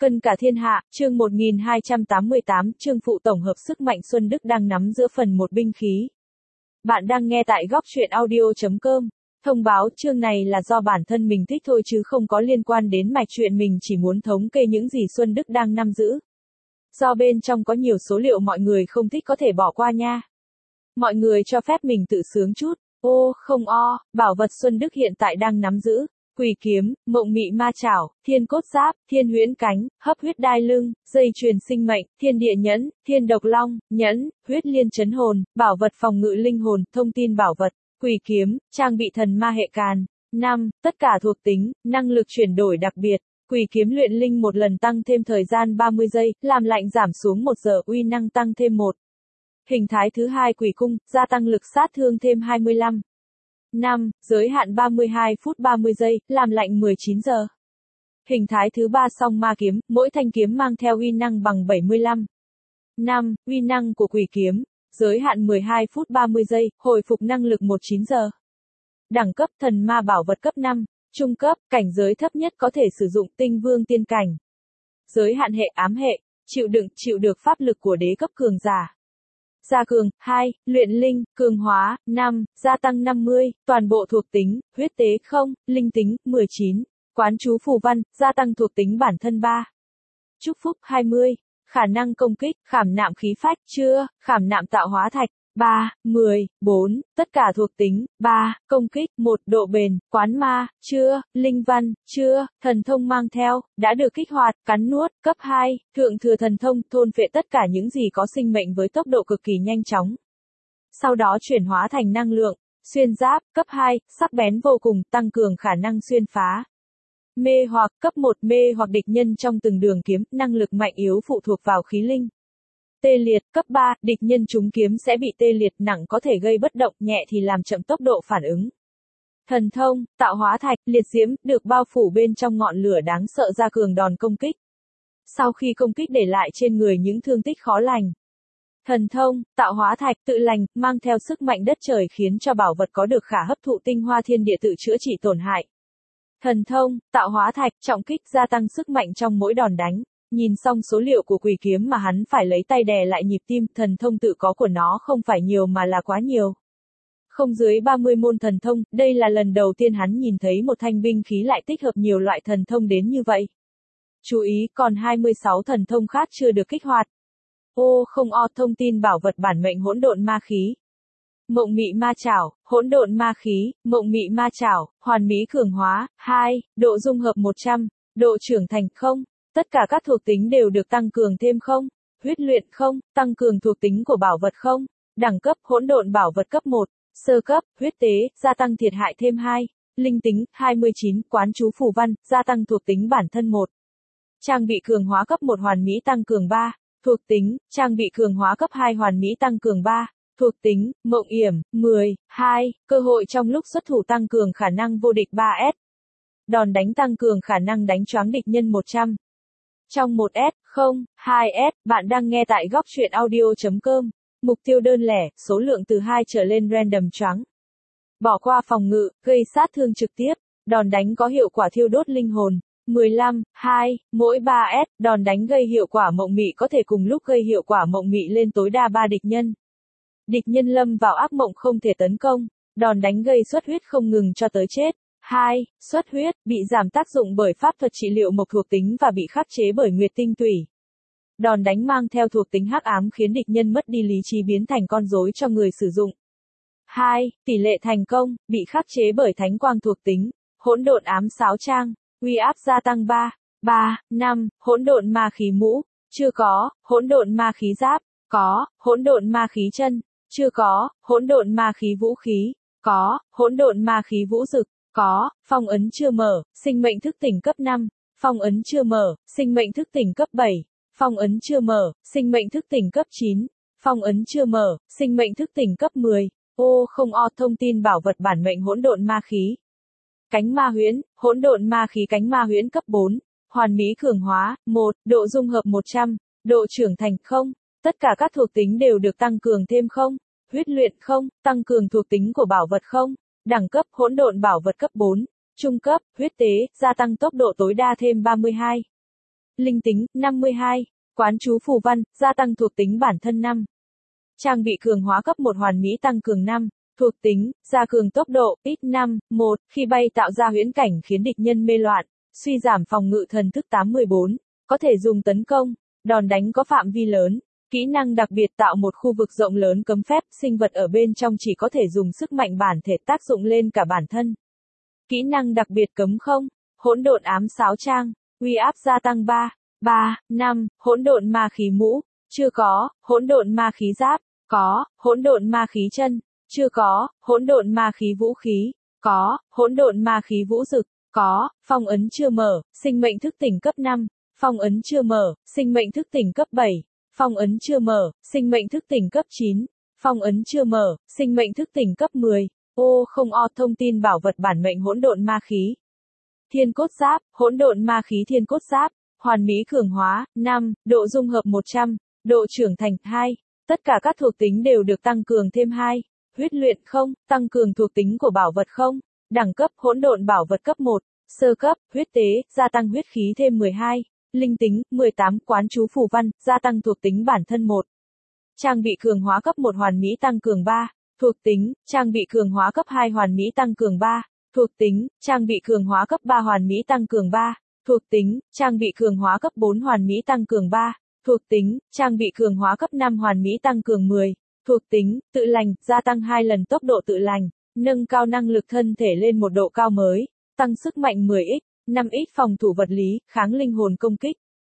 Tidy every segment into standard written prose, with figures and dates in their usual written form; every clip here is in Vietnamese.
Cân cả thiên hạ, chương 1288, chương phụ tổng hợp sức mạnh Xuân Đức đang nắm giữa phần một binh khí. Bạn đang nghe tại góc truyện audio.com. Thông báo chương này là do bản thân mình thích thôi chứ không có liên quan đến mạch truyện, mình chỉ muốn thống kê những gì Xuân Đức đang nắm giữ. Do bên trong có nhiều số liệu mọi người không thích có thể bỏ qua nha. Mọi người cho phép mình tự sướng chút. Ô, không o, bảo vật Xuân Đức hiện tại đang nắm giữ. Quỷ kiếm, mộng mị ma chảo, thiên cốt giáp, thiên huyễn cánh, hấp huyết đai lưng, dây chuyền sinh mệnh, thiên địa nhẫn, thiên độc long, nhẫn, huyết liên chấn hồn, bảo vật phòng ngự linh hồn, thông tin bảo vật, quỷ kiếm, trang bị thần ma hệ càn. 5. Tất cả thuộc tính, năng lực chuyển đổi đặc biệt. Quỷ kiếm luyện linh một lần tăng thêm thời gian 30 giây, làm lạnh giảm xuống 1 giờ, uy năng tăng thêm 1. Hình thái thứ hai quỷ cung, gia tăng lực sát thương thêm 25. 5. Giới hạn 32 phút 30 giây, làm lạnh 19 giờ. Hình thái thứ ba song ma kiếm, mỗi thanh kiếm mang theo uy năng bằng 75. 5. Uy năng của quỷ kiếm, giới hạn 12 phút 30 giây, hồi phục năng lực 19 giờ. Đẳng cấp thần ma bảo vật cấp 5, trung cấp, cảnh giới thấp nhất có thể sử dụng tinh vương tiên cảnh. Giới hạn hệ ám hệ, chịu được pháp lực của đế cấp cường giả. Gia cường, 2, luyện linh, cường hóa, 5, gia tăng 50, toàn bộ thuộc tính, huyết tế 0, linh tính, 19, quán chú phù văn, gia tăng thuộc tính bản thân 3. Chúc phúc 20, khả năng công kích, khảm nạm khí phách, chưa, khảm nạm tạo hóa thạch, 3, 10, 4, tất cả thuộc tính, 3, công kích, 1, độ bền, quán ma, chưa, linh văn, chưa, thần thông mang theo, đã được kích hoạt, cắn nuốt, cấp 2, thượng thừa thần thông, thôn phệ tất cả những gì có sinh mệnh với tốc độ cực kỳ nhanh chóng. Sau đó chuyển hóa thành năng lượng, xuyên giáp, cấp 2, sắc bén vô cùng, tăng cường khả năng xuyên phá. Mê hoặc, cấp 1, mê hoặc địch nhân trong từng đường kiếm, năng lực mạnh yếu phụ thuộc vào khí linh. Tê liệt, cấp 3, địch nhân trúng kiếm sẽ bị tê liệt, nặng có thể gây bất động, nhẹ thì làm chậm tốc độ phản ứng. Thần thông, tạo hóa thạch, liệt diễm, được bao phủ bên trong ngọn lửa đáng sợ gia cường đòn công kích. Sau khi công kích để lại trên người những thương tích khó lành. Thần thông, tạo hóa thạch, tự lành, mang theo sức mạnh đất trời khiến cho bảo vật có được khả hấp thụ tinh hoa thiên địa tự chữa trị tổn hại. Thần thông, tạo hóa thạch, trọng kích, gia tăng sức mạnh trong mỗi đòn đánh. Nhìn xong số liệu của quỷ kiếm mà hắn phải lấy tay đè lại nhịp tim, thần thông tự có của nó không phải nhiều mà là quá nhiều. Không dưới 30 môn thần thông, đây là lần đầu tiên hắn nhìn thấy một thanh binh khí lại tích hợp nhiều loại thần thông đến như vậy. Chú ý, còn 26 thần thông khác chưa được kích hoạt. Ô không o, thông tin bảo vật bản mệnh hỗn độn ma khí. Mộng mị ma chảo, hỗn độn ma khí, mộng mị ma chảo, hoàn mỹ cường hóa, 2, độ dung hợp 100, độ trưởng thành 0. Tất cả các thuộc tính đều được tăng cường thêm 0, huyết luyện 0, tăng cường thuộc tính của bảo vật 0, đẳng cấp hỗn độn bảo vật cấp 1, sơ cấp, huyết tế, gia tăng thiệt hại thêm 2, linh tính, 29, quán chú phù văn, gia tăng thuộc tính bản thân 1. Trang bị cường hóa cấp 1 hoàn mỹ tăng cường 3, thuộc tính, trang bị cường hóa cấp 2 hoàn mỹ tăng cường 3, thuộc tính, mộng yểm, 10, 2, cơ hội trong lúc xuất thủ tăng cường khả năng vô địch 3S. Đòn đánh tăng cường khả năng đánh choáng địch nhân 100. Trong 1S, 0, 2S, bạn đang nghe tại góc truyện audio.com. Mục tiêu đơn lẻ, số lượng từ 2 trở lên random choáng. Bỏ qua phòng ngự, gây sát thương trực tiếp. Đòn đánh có hiệu quả thiêu đốt linh hồn. 15, 2, mỗi 3S, đòn đánh gây hiệu quả mộng mị có thể cùng lúc gây hiệu quả mộng mị lên tối đa 3 địch nhân. Địch nhân lâm vào ác mộng không thể tấn công. Đòn đánh gây xuất huyết không ngừng cho tới chết. 2. Xuất huyết, bị giảm tác dụng bởi pháp thuật trị liệu mộc thuộc tính và bị khắc chế bởi nguyệt tinh tủy. Đòn đánh mang theo thuộc tính hắc ám khiến địch nhân mất đi lý trí biến thành con rối cho người sử dụng. 2. Tỷ lệ thành công, bị khắc chế bởi thánh quang thuộc tính, hỗn độn ám sáo trang, uy áp gia tăng 3. 3, 5, hỗn độn ma khí mũ, chưa có, hỗn độn ma khí giáp, có, hỗn độn ma khí chân, chưa có, hỗn độn ma khí vũ khí, có, hỗn độn ma khí vũ dực. Có, phong ấn chưa mở, sinh mệnh thức tỉnh cấp 5, phong ấn chưa mở, sinh mệnh thức tỉnh cấp 7, phong ấn chưa mở, sinh mệnh thức tỉnh cấp 9, phong ấn chưa mở, sinh mệnh thức tỉnh cấp 10. Ô không o, thông tin bảo vật bản mệnh hỗn độn ma khí. Cánh ma huyễn, hỗn độn ma khí cánh ma huyễn cấp 4, hoàn mỹ cường hóa, 1, độ dung hợp 100, độ trưởng thành 0, tất cả các thuộc tính đều được tăng cường thêm 0, huyết luyện 0, tăng cường thuộc tính của bảo vật 0. Đẳng cấp hỗn độn bảo vật cấp 4, trung cấp, huyết tế, gia tăng tốc độ tối đa thêm 32. linh tính, 52. Quán chú phù văn, gia tăng thuộc tính bản thân 5. Trang bị cường hóa cấp 1 hoàn mỹ tăng cường 5. Thuộc tính, gia cường tốc độ, x5, 1, khi bay tạo ra huyễn cảnh khiến địch nhân mê loạn, suy giảm phòng ngự thần thức 8-14, có thể dùng tấn công, đòn đánh có phạm vi lớn. Kỹ năng đặc biệt tạo một khu vực rộng lớn cấm phép, sinh vật ở bên trong chỉ có thể dùng sức mạnh bản thể tác dụng lên cả bản thân. Kỹ năng đặc biệt cấm không, hỗn độn ám sáo trang, uy áp gia tăng 3, 5, hỗn độn ma khí mũ, chưa có, hỗn độn ma khí giáp, có, hỗn độn ma khí chân, chưa có, hỗn độn ma khí vũ khí, có, hỗn độn ma khí vũ dực, có, phong ấn chưa mở, sinh mệnh thức tỉnh cấp 5, phong ấn chưa mở, sinh mệnh thức tỉnh cấp 7, phong ấn chưa mở, sinh mệnh thức tỉnh cấp 9, phong ấn chưa mở, sinh mệnh thức tỉnh cấp 10. Ô không o thông tin bảo vật bản mệnh hỗn độn ma khí. Thiên cốt giáp, hỗn độn ma khí thiên cốt giáp, hoàn mỹ cường hóa, 5, độ dung hợp 100, độ trưởng thành 2. Tất cả các thuộc tính đều được tăng cường thêm 2. Huyết luyện không, tăng cường thuộc tính của bảo vật không. Đẳng cấp hỗn độn bảo vật cấp 1, sơ cấp, huyết tế, gia tăng huyết khí thêm 12. Linh tính, 18, quán chú phù văn, gia tăng thuộc tính bản thân 1. Trang bị cường hóa cấp 1 hoàn mỹ tăng cường 3. Thuộc tính, trang bị cường hóa cấp 2 hoàn mỹ tăng cường 3. Thuộc tính, trang bị cường hóa cấp 3 hoàn mỹ tăng cường 3. Thuộc tính, trang bị cường hóa cấp 4 hoàn mỹ tăng cường 3. Thuộc tính, trang bị cường hóa cấp 5 hoàn mỹ tăng cường 10. Thuộc tính, tự lành, gia tăng 2 lần tốc độ tự lành, nâng cao năng lực thân thể lên một độ cao mới, tăng sức mạnh 10x, 5x phòng thủ vật lý, kháng linh hồn công kích.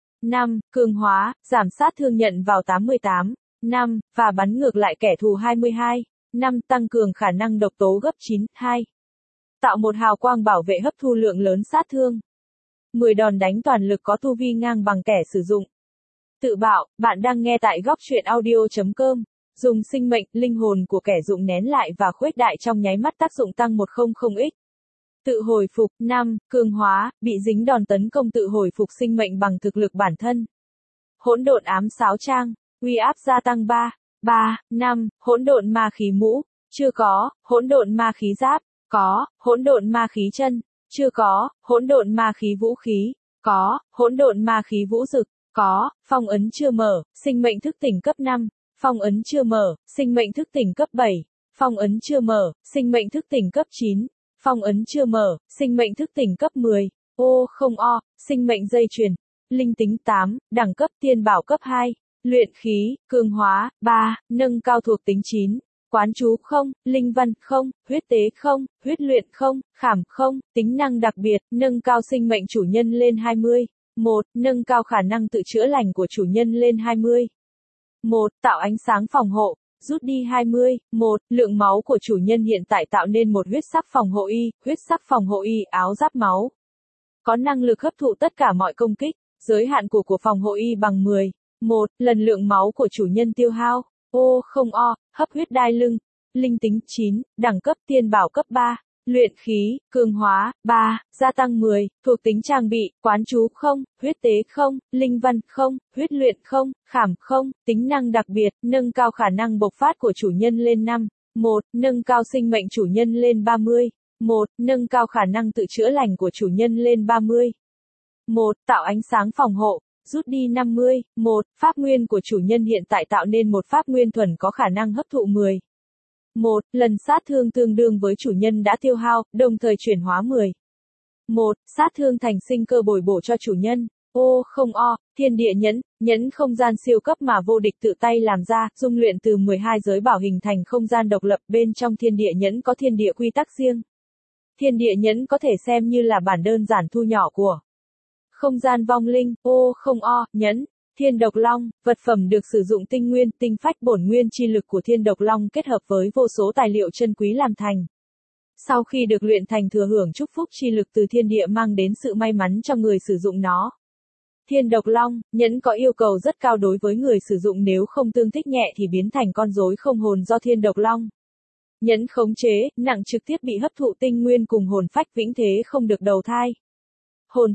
5. Cường hóa, giảm sát thương nhận vào 88. 5. Và bắn ngược lại kẻ thù 22. 5. Tăng cường khả năng độc tố gấp 9. 2. Tạo một hào quang bảo vệ hấp thu lượng lớn sát thương. 10 đòn đánh toàn lực có tu vi ngang bằng kẻ sử dụng. Tự bạo, bạn đang nghe tại góc truyện audio.com. Dùng sinh mệnh, linh hồn của kẻ dụng nén lại và khuếch đại trong nháy mắt tác dụng tăng 100x. Tự hồi phục, 5, cường hóa, bị dính đòn tấn công tự hồi phục sinh mệnh bằng thực lực bản thân. Hỗn độn ám sáo trang, uy áp gia tăng 3, 5, hỗn độn ma khí mũ, chưa có, hỗn độn ma khí giáp, có, hỗn độn ma khí chân, chưa có, hỗn độn ma khí vũ khí, có, hỗn độn ma khí vũ dực, có, phong ấn chưa mở, sinh mệnh thức tỉnh cấp 5, phong ấn chưa mở, sinh mệnh thức tỉnh cấp 7, phong ấn chưa mở, sinh mệnh thức tỉnh cấp 9, phong ấn chưa mở, sinh mệnh thức tỉnh cấp 10, ô không o, sinh mệnh dây chuyền, linh tính 8, đẳng cấp tiên bảo cấp 2, luyện khí, cường hóa, 3, nâng cao thuộc tính 9. Quán chú không, linh văn không, huyết tế không, huyết luyện không, khảm không, tính năng đặc biệt, nâng cao sinh mệnh chủ nhân lên 20. 1. Nâng cao khả năng tự chữa lành của chủ nhân lên 20. 1. Tạo ánh sáng phòng hộ, rút đi 20. 1. Lượng máu của chủ nhân hiện tại tạo nên một huyết sắc phòng hộ y, huyết sắc phòng hộ y, áo giáp máu. Có năng lực hấp thụ tất cả mọi công kích, giới hạn của phòng hộ y bằng 10. 1. Lần lượng máu của chủ nhân tiêu hao. Ô không o, hấp huyết đai lưng. Linh tính 9, đẳng cấp tiên bảo cấp 3. Luyện khí, cường hóa, 3, gia tăng 10, thuộc tính trang bị, quán chú không, huyết tế không, linh văn không, huyết luyện không, khảm không, tính năng đặc biệt, nâng cao khả năng bộc phát của chủ nhân lên 5. 1. Nâng cao sinh mệnh chủ nhân lên 30. 1. Nâng cao khả năng tự chữa lành của chủ nhân lên 30. 1. Tạo ánh sáng phòng hộ, rút đi 50. 1. Pháp nguyên của chủ nhân hiện tại tạo nên một pháp nguyên thuần có khả năng hấp thụ 10. 1. Lần sát thương tương đương với chủ nhân đã tiêu hao, đồng thời chuyển hóa 10. 1. Sát thương thành sinh cơ bồi bổ cho chủ nhân. Ô không o, thiên địa nhẫn, nhẫn không gian siêu cấp mà vô địch tự tay làm ra, dung luyện từ 12 giới bảo hình thành không gian độc lập, bên trong thiên địa nhẫn có thiên địa quy tắc riêng. Thiên địa nhẫn có thể xem như là bản đơn giản thu nhỏ của không gian vong linh. Ô không o, nhẫn. Thiên độc long, vật phẩm được sử dụng tinh nguyên, tinh phách bổn nguyên chi lực của thiên độc long kết hợp với vô số tài liệu chân quý làm thành. Sau khi được luyện thành thừa hưởng chúc phúc chi lực từ thiên địa mang đến sự may mắn cho người sử dụng nó. Thiên độc long, nhẫn có yêu cầu rất cao đối với người sử dụng, nếu không tương thích nhẹ thì biến thành con rối không hồn do thiên độc long. Nhẫn khống chế, nặng trực tiếp bị hấp thụ tinh nguyên cùng hồn phách vĩnh thế không được đầu thai. Hồn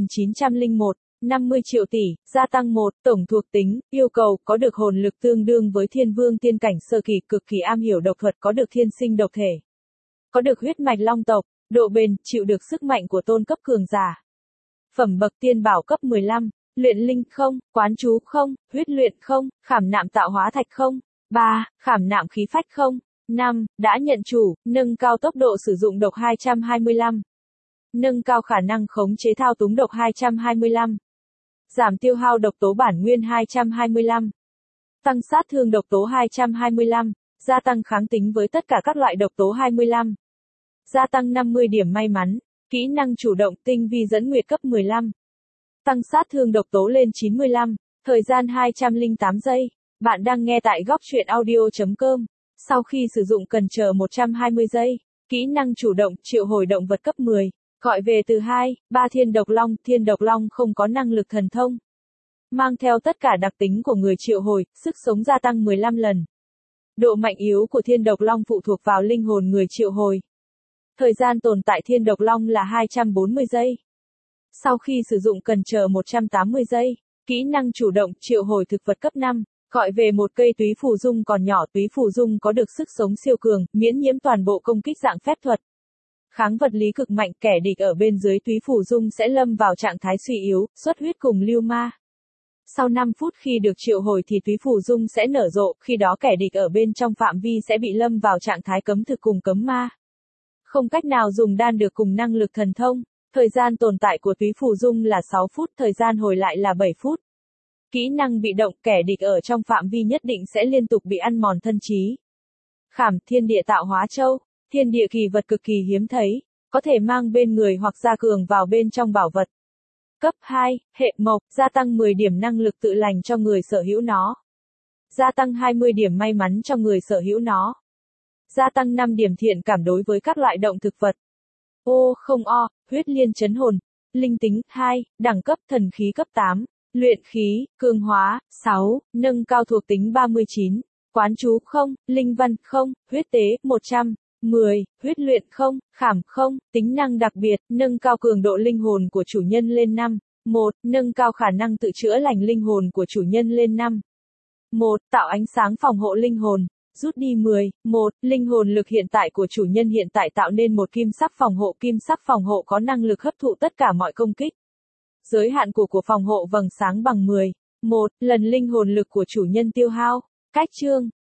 8901. 50 triệu tỷ, gia tăng 1, tổng thuộc tính, yêu cầu, có được hồn lực tương đương với thiên vương tiên cảnh sơ kỳ, cực kỳ am hiểu độc thuật, có được thiên sinh độc thể. Có được huyết mạch long tộc, độ bền, chịu được sức mạnh của tôn cấp cường giả. Phẩm bậc tiên bảo cấp 15, luyện linh không, quán chú không, huyết luyện không, khảm nạm tạo hóa thạch không. 3. Khảm nạm khí phách không. 5. Đã nhận chủ, nâng cao tốc độ sử dụng độc 225. Nâng cao khả năng khống chế thao túng độc 225. Giảm tiêu hao độc tố bản nguyên 225. Tăng sát thương độc tố 225. Gia tăng kháng tính với tất cả các loại độc tố 25. Gia tăng 50 điểm may mắn. Kỹ năng chủ động tinh vi dẫn nguyệt cấp 15. Tăng sát thương độc tố lên 95. Thời gian 208 giây. Bạn đang nghe tại góc truyện audio.com. Sau khi sử dụng cần chờ 120 giây. Kỹ năng chủ động triệu hồi động vật cấp 10. Gọi về từ 2, 3 thiên độc long không có năng lực thần thông. Mang theo tất cả đặc tính của người triệu hồi, sức sống gia tăng 15 lần. Độ mạnh yếu của thiên độc long phụ thuộc vào linh hồn người triệu hồi. Thời gian tồn tại thiên độc long là 240 giây. Sau khi sử dụng cần chờ 180 giây. Kỹ năng chủ động triệu hồi thực vật cấp 5. Gọi về một cây túy phù dung còn nhỏ. Túy phù dung có được sức sống siêu cường, miễn nhiễm toàn bộ công kích dạng phép thuật. Kháng vật lý cực mạnh, kẻ địch ở bên dưới túy phù dung sẽ lâm vào trạng thái suy yếu, xuất huyết cùng lưu ma. Sau 5 phút khi được triệu hồi thì túy phù dung sẽ nở rộ, khi đó kẻ địch ở bên trong phạm vi sẽ bị lâm vào trạng thái cấm thực cùng cấm ma. Không cách nào dùng đan được cùng năng lực thần thông. Thời gian tồn tại của túy phù dung là 6 phút, thời gian hồi lại là 7 phút. Kỹ năng bị động, kẻ địch ở trong phạm vi nhất định sẽ liên tục bị ăn mòn thân trí. Khảm thiên địa tạo hóa châu. Thiên địa kỳ vật cực kỳ hiếm thấy, có thể mang bên người hoặc gia cường vào bên trong bảo vật. Cấp 2, hệ mộc, gia tăng 10 điểm năng lực tự lành cho người sở hữu nó. Gia tăng 20 điểm may mắn cho người sở hữu nó. Gia tăng 5 điểm thiện cảm đối với các loại động thực vật. Huyết liên chấn hồn. Linh tính, 2, đẳng cấp thần khí cấp 8. Luyện khí, cường hóa, 6, nâng cao thuộc tính 39. Quán chú không, linh văn không, huyết tế, 100. 10. Huyết luyện không, khảm không, tính năng đặc biệt, nâng cao cường độ linh hồn của chủ nhân lên 5. 1. Nâng cao khả năng tự chữa lành linh hồn của chủ nhân lên 5. 1. Tạo ánh sáng phòng hộ linh hồn. Rút đi 10. 1. Linh hồn lực hiện tại của chủ nhân hiện tại tạo nên một kim sắc phòng hộ. Kim sắc phòng hộ có năng lực hấp thụ tất cả mọi công kích. Giới hạn của phòng hộ vầng sáng bằng 10. 1. Lần linh hồn lực của chủ nhân tiêu hao. Cách chương